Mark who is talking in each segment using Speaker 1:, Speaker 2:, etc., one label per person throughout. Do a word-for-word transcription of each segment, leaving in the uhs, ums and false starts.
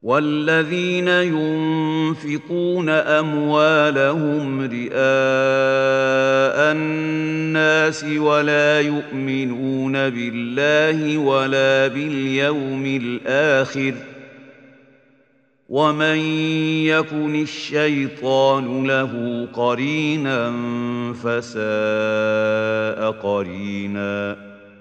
Speaker 1: والذين ينفقون أموالهم رئاء الناس ولا يؤمنون بالله ولا باليوم الآخر ومن يكن الشيطان له قرينا فساء قرينا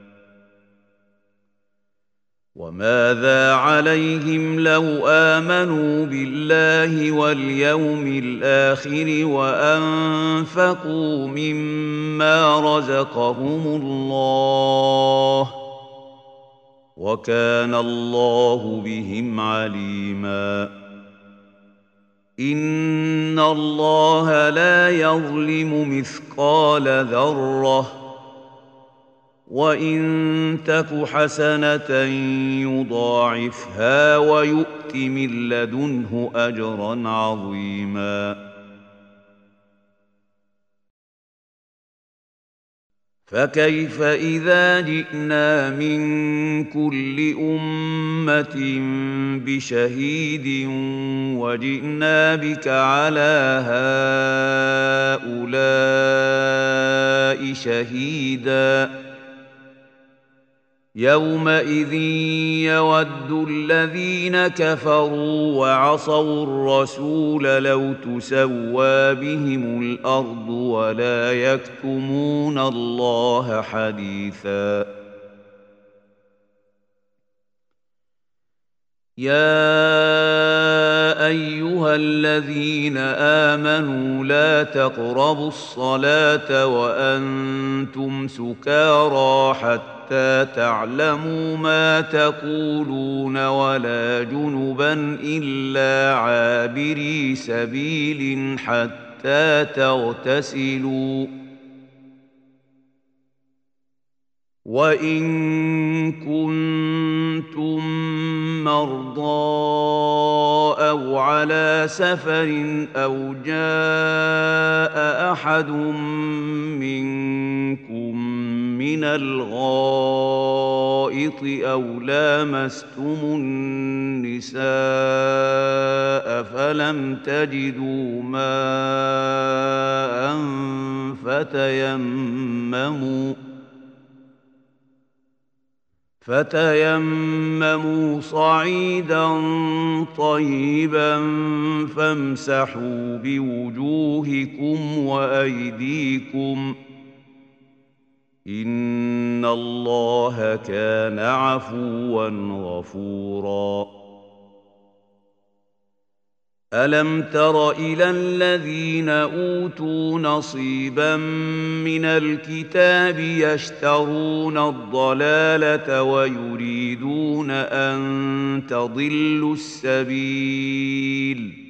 Speaker 1: وماذا عليهم لو آمنوا بالله واليوم الآخر وأنفقوا مما رزقهم الله وكان الله بهم عليما إن الله لا يظلم مثقال ذرة وإن تك حسنة يضاعفها ويؤت من لدنه أجرا عظيما فكيف إذا جئنا من كل أمة بشهيد وجئنا بك على هؤلاء شهيدا يومئذ يود الذين كفروا وعصوا الرسول لو تسوى بهم الأرض ولا يكتمون الله حديثا يا أيها الذين آمنوا لا تقربوا الصلاة وأنتم سكارى حتى تعلموا ما تقولون ولا جنبا إلا عابري سبيل حتى تغتسلوا وإن كنتم مرضى أو على سفر أو جاء أحد منكم من الغائط أو لامستم النساء فلم تجدوا ماء فتيمموا فتيمموا صعيدا طيبا فامسحوا بوجوهكم وأيديكم إن الله كان عفوا غفورا ألم تر إلى الذين أوتوا نصيبا من الكتاب يشترون الضلالة ويريدون أن تضلوا السبيل